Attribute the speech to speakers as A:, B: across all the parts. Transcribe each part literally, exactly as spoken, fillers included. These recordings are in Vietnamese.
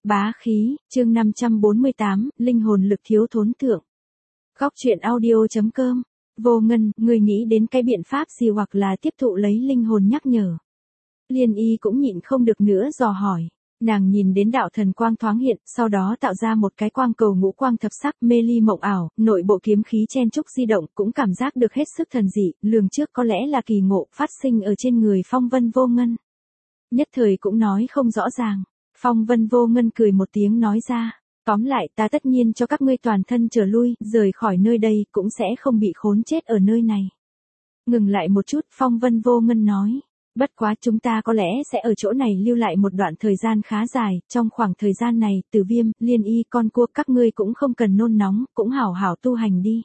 A: Bá khí, chương năm trăm bốn mươi tám, linh hồn lực thiếu thốn thượng. Góc truyện audio chấm com. Vô Ngân, người nghĩ đến cái biện pháp gì hoặc là tiếp thụ lấy linh hồn nhắc nhở. Liên Y cũng nhịn không được nữa dò hỏi. Nàng nhìn đến đạo thần quang thoáng hiện, sau đó tạo ra một cái quang cầu ngũ quang thập sắc mê ly mộng ảo, nội bộ kiếm khí chen trúc di động, cũng cảm giác được hết sức thần dị, lường trước có lẽ là kỳ ngộ phát sinh ở trên người Phong Vân Vô Ngân. Nhất thời cũng nói không rõ ràng. Phong Vân Vô Ngân cười một tiếng nói ra, tóm lại ta tất nhiên cho các ngươi toàn thân trở lui, rời khỏi nơi đây, cũng sẽ không bị khốn chết ở nơi này. Ngừng lại một chút, Phong Vân Vô Ngân nói, bất quá chúng ta có lẽ sẽ ở chỗ này lưu lại một đoạn thời gian khá dài, trong khoảng thời gian này, Tử Viêm, Liên Y, con cua các ngươi cũng không cần nôn nóng, cũng hảo hảo tu hành đi.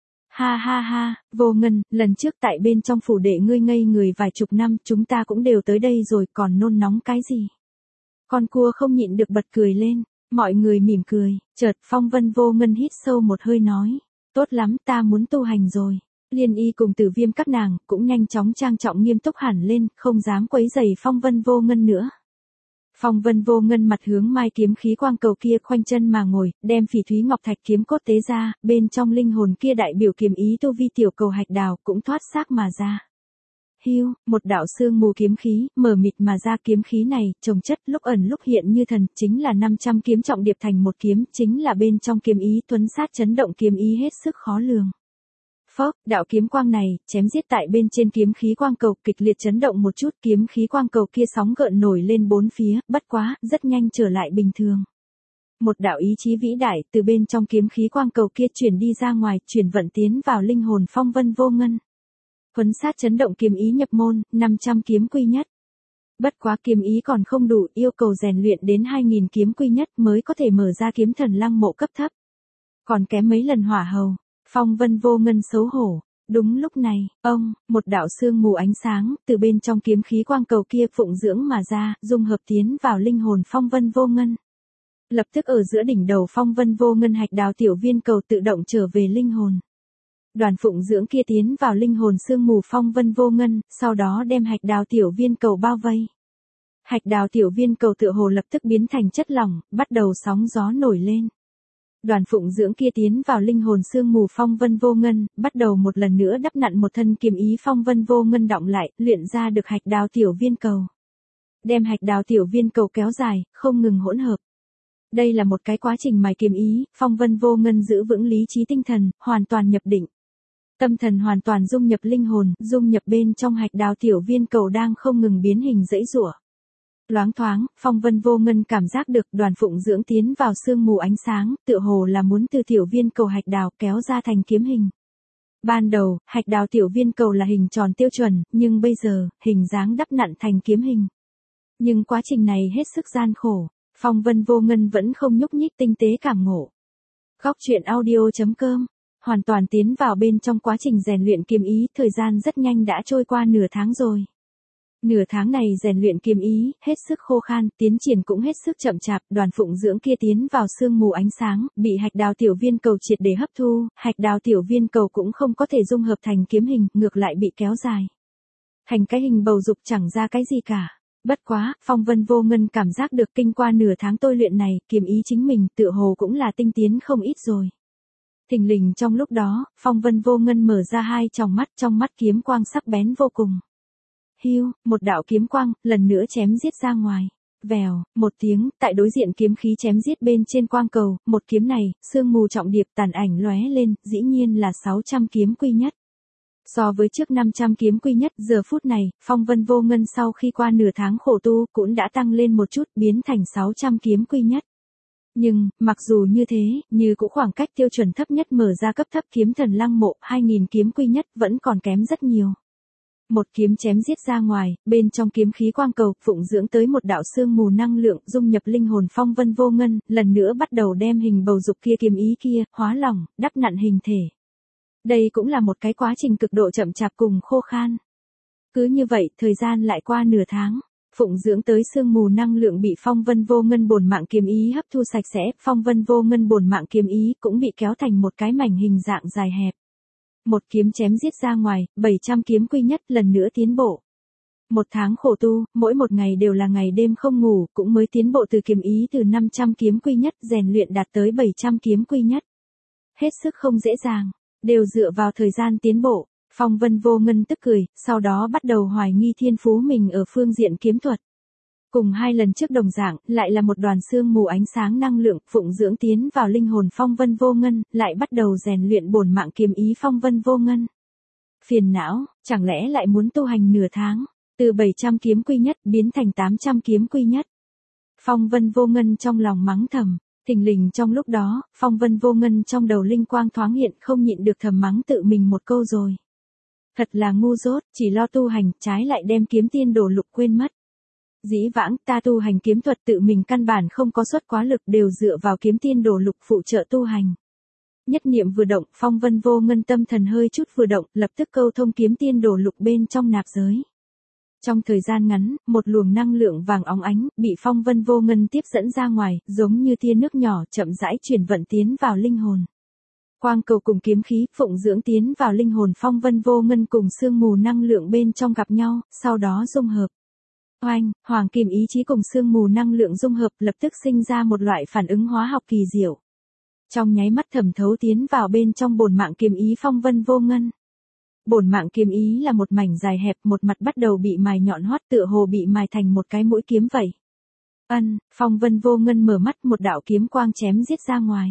A: Ha ha ha, Vô Ngân, lần trước tại bên trong phủ đệ ngươi ngây người vài chục năm, chúng ta cũng đều tới đây rồi, còn nôn nóng cái gì? Con cua không nhịn được bật cười lên, mọi người mỉm cười, chợt Phong Vân Vô Ngân hít sâu một hơi nói, tốt lắm, ta muốn tu hành rồi. Liên Y cùng Tử Viêm các nàng cũng nhanh chóng trang trọng nghiêm túc hẳn lên, không dám quấy rầy Phong Vân Vô Ngân nữa. Phong Vân Vô Ngân mặt hướng mai kiếm khí quang cầu kia khoanh chân mà ngồi, đem phỉ thúy ngọc thạch kiếm cốt tế ra, bên trong linh hồn kia đại biểu kiếm ý tu vi tiểu cầu hạch đào cũng thoát xác mà ra. Hiu, một đạo sương mù kiếm khí, mờ mịt mà ra kiếm khí này, chồng chất lúc ẩn lúc hiện như thần, chính là năm trăm kiếm trọng điệp thành một kiếm, chính là bên trong kiếm ý tuấn sát chấn động kiếm ý hết sức khó lường. Phốc, đạo kiếm quang này, chém giết tại bên trên kiếm khí quang cầu, kịch liệt chấn động một chút, kiếm khí quang cầu kia sóng gợn nổi lên bốn phía, bất quá, rất nhanh trở lại bình thường. Một đạo ý chí vĩ đại, từ bên trong kiếm khí quang cầu kia chuyển đi ra ngoài, chuyển vận tiến vào linh hồn Phong Vân Vô Ngân. Huấn sát chấn động kiếm ý nhập môn, năm trăm kiếm quy nhất. Bất quá kiếm ý còn không đủ, yêu cầu rèn luyện đến hai nghìn kiếm quy nhất mới có thể mở ra kiếm thần lăng mộ cấp thấp. Còn kém mấy lần hỏa hầu. Phong Vân Vô Ngân xấu hổ. Đúng lúc này, ông, một đạo sương mù ánh sáng, từ bên trong kiếm khí quang cầu kia phụng dưỡng mà ra, dung hợp tiến vào linh hồn Phong Vân Vô Ngân. Lập tức ở giữa đỉnh đầu Phong Vân Vô Ngân hạch đào tiểu viên cầu tự động trở về linh hồn. Đoàn phụng dưỡng kia tiến vào linh hồn sương mù Phong Vân Vô Ngân, sau đó đem hạch đào tiểu viên cầu bao vây. Hạch đào tiểu viên cầu tựa hồ lập tức biến thành chất lỏng, bắt đầu sóng gió nổi lên. Đoàn phụng dưỡng kia tiến vào linh hồn sương mù Phong Vân Vô Ngân, bắt đầu một lần nữa đắp nặn một thân kiếm ý Phong Vân Vô Ngân đọng lại, luyện ra được hạch đào tiểu viên cầu. Đem hạch đào tiểu viên cầu kéo dài, không ngừng hỗn hợp. Đây là một cái quá trình mài kiếm ý, Phong Vân Vô Ngân giữ vững lý trí tinh thần, hoàn toàn nhập định. Tâm thần hoàn toàn dung nhập linh hồn, dung nhập bên trong hạch đào tiểu viên cầu đang không ngừng biến hình dãy rủa. Loáng thoáng, Phong Vân Vô Ngân cảm giác được đoàn phụng dưỡng tiến vào sương mù ánh sáng, tựa hồ là muốn từ tiểu viên cầu hạch đào kéo ra thành kiếm hình. Ban đầu, hạch đào tiểu viên cầu là hình tròn tiêu chuẩn, nhưng bây giờ, hình dáng đắp nặn thành kiếm hình. Nhưng quá trình này hết sức gian khổ, Phong Vân Vô Ngân vẫn không nhúc nhích tinh tế cảm ngộ. Góc truyện audio chấm com. Hoàn toàn tiến vào bên trong quá trình rèn luyện kiếm ý, thời gian rất nhanh đã trôi qua nửa tháng rồi. Nửa tháng này rèn luyện kiếm ý, hết sức khô khan, tiến triển cũng hết sức chậm chạp, đoàn phụng dưỡng kia tiến vào sương mù ánh sáng, bị hạch đào tiểu viên cầu triệt để hấp thu, hạch đào tiểu viên cầu cũng không có thể dung hợp thành kiếm hình, ngược lại bị kéo dài. Thành cái hình bầu dục chẳng ra cái gì cả. Bất quá, Phong Vân Vô Ngân cảm giác được kinh qua nửa tháng tôi luyện này, kiếm ý chính mình tựa hồ cũng là tinh tiến không ít rồi. Thình lình trong lúc đó, Phong Vân Vô Ngân mở ra hai tròng mắt, trong mắt kiếm quang sắc bén vô cùng. Hiu, một đạo kiếm quang, lần nữa chém giết ra ngoài. Vèo, một tiếng, tại đối diện kiếm khí chém giết bên trên quang cầu, một kiếm này, sương mù trọng điệp tàn ảnh lóe lên, dĩ nhiên là sáu trăm kiếm quy nhất. So với trước năm trăm kiếm quy nhất, giờ phút này, Phong Vân Vô Ngân sau khi qua nửa tháng khổ tu, cũng đã tăng lên một chút, biến thành sáu trăm kiếm quy nhất. Nhưng, mặc dù như thế, như cũng khoảng cách tiêu chuẩn thấp nhất mở ra cấp thấp kiếm thần lăng mộ, hai nghìn kiếm quy nhất, vẫn còn kém rất nhiều. Một kiếm chém giết ra ngoài, bên trong kiếm khí quang cầu, phụng dưỡng tới một đạo sương mù năng lượng, dung nhập linh hồn Phong Vân Vô Ngân, lần nữa bắt đầu đem hình bầu dục kia kiếm ý kia, hóa lỏng, đắp nặn hình thể. Đây cũng là một cái quá trình cực độ chậm chạp cùng khô khan. Cứ như vậy, thời gian lại qua nửa tháng. Phụng dưỡng tới sương mù năng lượng bị Phong Vân Vô Ngân bổn mạng kiếm ý hấp thu sạch sẽ, Phong Vân Vô Ngân bổn mạng kiếm ý cũng bị kéo thành một cái mảnh hình dạng dài hẹp. Một kiếm chém giết ra ngoài, bảy trăm kiếm quy nhất lần nữa tiến bộ. Một tháng khổ tu, mỗi một ngày đều là ngày đêm không ngủ, cũng mới tiến bộ từ kiếm ý từ năm trăm kiếm quy nhất rèn luyện đạt tới bảy trăm kiếm quy nhất. Hết sức không dễ dàng, đều dựa vào thời gian tiến bộ. Phong Vân Vô Ngân tức cười, sau đó bắt đầu hoài nghi thiên phú mình ở phương diện kiếm thuật. Cùng hai lần trước đồng dạng, lại là một đoàn sương mù ánh sáng năng lượng, phụng dưỡng tiến vào linh hồn Phong Vân Vô Ngân, lại bắt đầu rèn luyện bổn mạng kiếm ý Phong Vân Vô Ngân. Phiền não, chẳng lẽ lại muốn tu hành nửa tháng, từ bảy trăm kiếm quy nhất biến thành tám trăm kiếm quy nhất. Phong Vân Vô Ngân trong lòng mắng thầm, thình lình trong lúc đó, Phong Vân Vô Ngân trong đầu linh quang thoáng hiện, không nhịn được thầm mắng tự mình một câu rồi. Thật là ngu dốt, chỉ lo tu hành, trái lại đem kiếm tiên đồ lục quên mất. Dĩ vãng ta tu hành kiếm thuật tự mình căn bản không có xuất quá lực, đều dựa vào kiếm tiên đồ lục phụ trợ tu hành. Nhất niệm vừa động, Phong Vân Vô Ngân tâm thần hơi chút vừa động, lập tức câu thông kiếm tiên đồ lục bên trong nạp giới. Trong thời gian ngắn, một luồng năng lượng vàng óng ánh, bị Phong Vân Vô Ngân tiếp dẫn ra ngoài, giống như tia nước nhỏ chậm rãi chuyển vận tiến vào linh hồn. Quang cầu cùng kiếm khí, phụng dưỡng tiến vào linh hồn Phong Vân Vô Ngân cùng sương mù năng lượng bên trong gặp nhau, sau đó dung hợp. Oanh, hoàng kim ý chí cùng sương mù năng lượng dung hợp lập tức sinh ra một loại phản ứng hóa học kỳ diệu. Trong nháy mắt thẩm thấu tiến vào bên trong bổn mạng kiếm ý Phong Vân Vô Ngân. Bổn mạng kiếm ý là một mảnh dài hẹp, một mặt bắt đầu bị mài nhọn hoắt, tựa hồ bị mài thành một cái mũi kiếm vậy. Ân, Phong Vân Vô Ngân mở mắt, một đạo kiếm quang chém giết ra ngoài.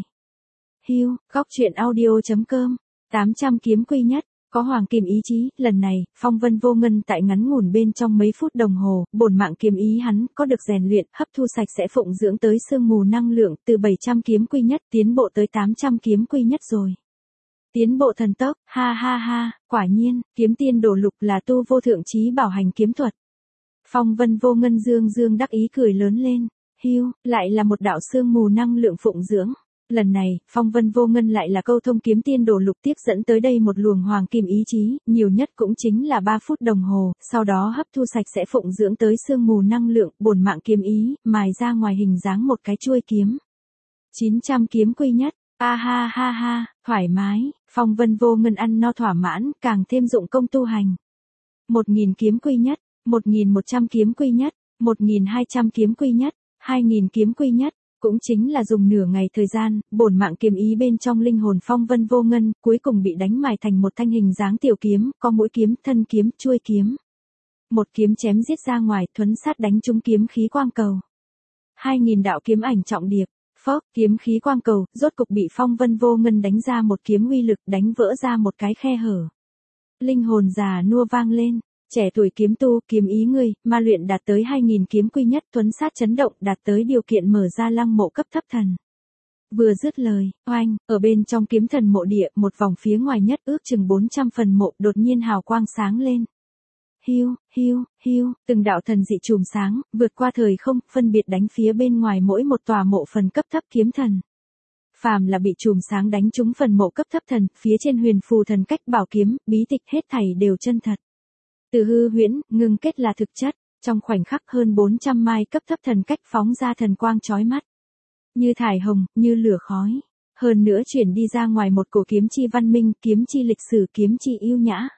A: Hiu, góc truyện audio chấm com, tám trăm kiếm quy nhất, có hoàng kim ý chí, lần này, Phong Vân Vô Ngân tại ngắn ngủn bên trong mấy phút đồng hồ, bổn mạng kiếm ý hắn có được rèn luyện, hấp thu sạch sẽ phụng dưỡng tới sương mù năng lượng, từ bảy trăm kiếm quy nhất tiến bộ tới tám trăm kiếm quy nhất rồi. Tiến bộ thần tốc, ha ha ha, quả nhiên, kiếm tiên đồ lục là tu vô thượng chí bảo hành kiếm thuật. Phong Vân Vô Ngân dương dương đắc ý cười lớn lên, hiu, lại là một đạo sương mù năng lượng phụng dưỡng. Lần này, Phong Vân Vô Ngân lại là câu thông kiếm tiên đồ lục tiếp dẫn tới đây một luồng hoàng kim ý chí, nhiều nhất cũng chính là ba phút đồng hồ, sau đó hấp thu sạch sẽ phụng dưỡng tới sương mù năng lượng, bổn mạng kiếm ý, mài ra ngoài hình dáng một cái chuôi kiếm. chín trăm kiếm quy nhất, a ha ha ha, thoải mái, Phong Vân Vô Ngân ăn no thỏa mãn, càng thêm dụng công tu hành. một nghìn kiếm quy nhất, một nghìn một trăm kiếm quy nhất, một nghìn hai trăm kiếm quy nhất, hai nghìn kiếm quy nhất. Cũng chính là dùng nửa ngày thời gian, bổn mạng kiếm ý bên trong linh hồn Phong Vân Vô Ngân, cuối cùng bị đánh mài thành một thanh hình dáng tiểu kiếm, có mũi kiếm, thân kiếm, chuôi kiếm. Một kiếm chém giết ra ngoài, thuấn sát đánh trúng kiếm khí quang cầu. Hai nghìn đạo kiếm ảnh trọng điệp, phốc, kiếm khí quang cầu, rốt cục bị Phong Vân Vô Ngân đánh ra một kiếm uy lực, đánh vỡ ra một cái khe hở. Linh hồn già nua vang lên. Trẻ tuổi kiếm tu, kiếm ý ngươi, ma luyện đạt tới hai nghìn kiếm quy nhất, tuấn sát chấn động, đạt tới điều kiện mở ra lăng mộ cấp thấp thần. Vừa dứt lời, oanh, ở bên trong kiếm thần mộ địa, một vòng phía ngoài nhất ước chừng bốn trăm phần mộ, đột nhiên hào quang sáng lên. Hiu, hiu, hiu, từng đạo thần dị chùm sáng, vượt qua thời không, phân biệt đánh phía bên ngoài mỗi một tòa mộ phần cấp thấp kiếm thần. Phàm là bị chùm sáng đánh trúng phần mộ cấp thấp thần, phía trên huyền phù thần cách bảo kiếm, bí tịch hết thảy đều chân thật. Từ hư huyễn, ngưng kết là thực chất, trong khoảnh khắc hơn bốn trăm mai cấp thấp thần cách phóng ra thần quang chói mắt. Như thải hồng, như lửa khói. Hơn nữa chuyển đi ra ngoài một cổ kiếm chi văn minh, kiếm chi lịch sử, kiếm chi yêu nhã.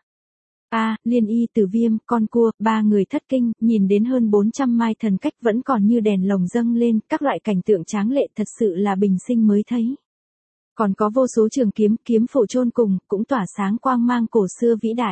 A: A, Liên Y, Tử Viêm, con cua, ba người thất kinh, nhìn đến hơn bốn trăm mai thần cách vẫn còn như đèn lồng dâng lên, các loại cảnh tượng tráng lệ thật sự là bình sinh mới thấy. Còn có vô số trường kiếm, kiếm phổ chôn cùng, cũng tỏa sáng quang mang cổ xưa vĩ đại.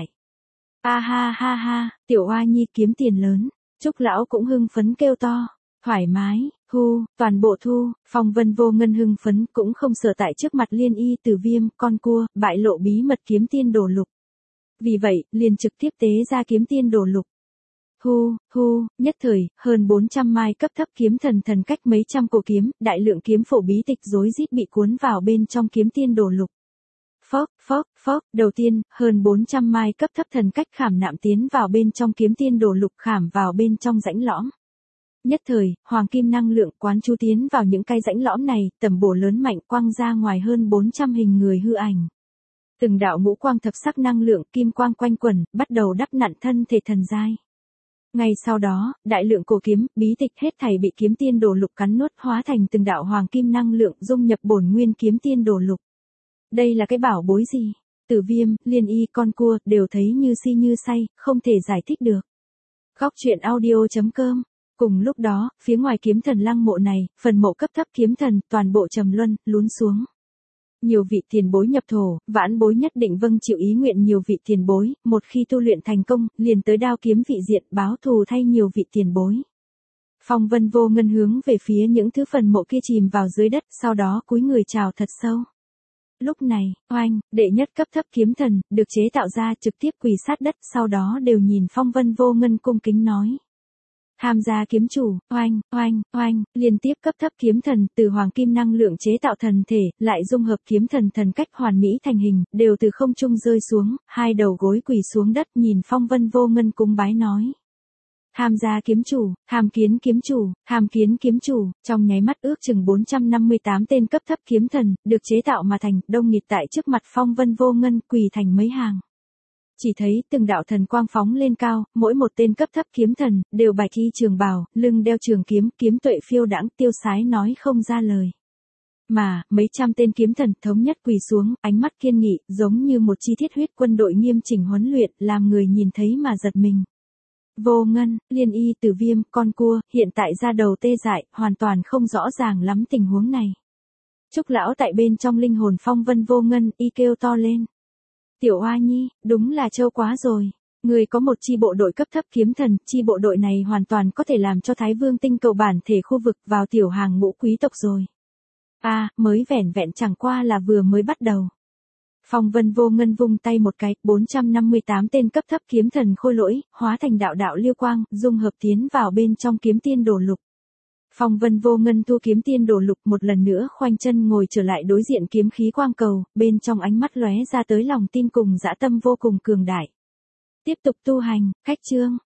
A: A ha ha ha, tiểu oa nhi kiếm tiền lớn, Trúc lão cũng hưng phấn kêu to, thoải mái, hu, toàn bộ thu, Phong Vân Vô Ngân hưng phấn cũng không sợ tại trước mặt Liên Y, Tử Viêm, con cua, bại lộ bí mật kiếm tiên đồ lục. Vì vậy, liền trực tiếp tế ra kiếm tiên đồ lục. Hu, hu, nhất thời, hơn bốn trăm mai cấp thấp kiếm thần thần cách mấy trăm cổ kiếm, đại lượng kiếm phổ bí tịch rối rít bị cuốn vào bên trong kiếm tiên đồ lục. Phốc, phốc, phốc, đầu tiên, hơn bốn trăm mai cấp thấp thần cách khảm nạm tiến vào bên trong kiếm tiên đồ lục, khảm vào bên trong rãnh lõm. Nhất thời, hoàng kim năng lượng quán chú tiến vào những cái rãnh lõm này, tầm bổ lớn mạnh quang ra ngoài hơn bốn trăm hình người hư ảnh. Từng đạo ngũ quang thập sắc năng lượng kim quang quanh quẩn, bắt đầu đắp nặn thân thể thần giai. Ngay sau đó, đại lượng cổ kiếm, bí tịch hết thảy bị kiếm tiên đồ lục cắn nuốt, hóa thành từng đạo hoàng kim năng lượng dung nhập bổn nguyên kiếm tiên đồ lục. Đây là cái bảo bối gì? Tử Viêm, Liên Y, con cua đều thấy như si như say, không thể giải thích được. Góc truyện audio.com. Cùng lúc đó, phía ngoài kiếm thần lăng mộ này, phần mộ cấp thấp kiếm thần, toàn bộ trầm luân, lún xuống. Nhiều vị tiền bối nhập thổ, vãn bối nhất định vâng chịu ý nguyện nhiều vị tiền bối, một khi tu luyện thành công, liền tới đao kiếm vị diện báo thù thay nhiều vị tiền bối. Phong Vân Vô Ngân hướng về phía những thứ phần mộ kia chìm vào dưới đất, sau đó cúi người chào thật sâu. Lúc này, oanh, đệ nhất cấp thấp kiếm thần, được chế tạo ra trực tiếp quỳ sát đất, sau đó đều nhìn Phong Vân Vô Ngân cung kính nói. Hàm gia kiếm chủ, oanh, oanh, oanh, liên tiếp cấp thấp kiếm thần, từ hoàng kim năng lượng chế tạo thần thể, lại dung hợp kiếm thần thần cách hoàn mỹ thành hình, đều từ không trung rơi xuống, hai đầu gối quỳ xuống đất nhìn Phong Vân Vô Ngân cung bái nói. Hàm gia kiếm chủ, hàm kiến kiếm chủ, hàm kiến kiếm chủ, trong nháy mắt ước chừng bốn trăm năm mươi tám tên cấp thấp kiếm thần, được chế tạo mà thành, đông nghịt tại trước mặt Phong Vân Vô Ngân quỳ thành mấy hàng. Chỉ thấy từng đạo thần quang phóng lên cao, mỗi một tên cấp thấp kiếm thần, đều bạch y trường bào, lưng đeo trường kiếm, kiếm tuệ phiêu đãng tiêu sái nói không ra lời. Mà, mấy trăm tên kiếm thần thống nhất quỳ xuống, ánh mắt kiên nghị, giống như một chi thiết huyết quân đội nghiêm chỉnh huấn luyện, làm người nhìn thấy mà giật mình. Vô Ngân, Liên Y Tử Viêm, con cua, hiện tại ra đầu tê dại, hoàn toàn không rõ ràng lắm tình huống này. Trúc lão tại bên trong linh hồn Phong Vân Vô Ngân, y kêu to lên. Tiểu Oa Nhi, đúng là trâu quá rồi. Người có một chi bộ đội cấp thấp kiếm thần, chi bộ đội này hoàn toàn có thể làm cho Thái Vương tinh cầu bản thể khu vực vào tiểu hàng ngũ quý tộc rồi. A, à, mới vẻn vẹn chẳng qua là vừa mới bắt đầu. Phong Vân Vô Ngân vung tay một cái, bốn trăm năm mươi tám tên cấp thấp kiếm thần khôi lỗi, hóa thành đạo đạo liêu quang, dung hợp tiến vào bên trong kiếm tiên đồ lục. Phong Vân Vô Ngân thu kiếm tiên đồ lục một lần nữa khoanh chân ngồi trở lại đối diện kiếm khí quang cầu, bên trong ánh mắt lóe ra tới lòng tin cùng dã tâm vô cùng cường đại. Tiếp tục tu hành, khách chương.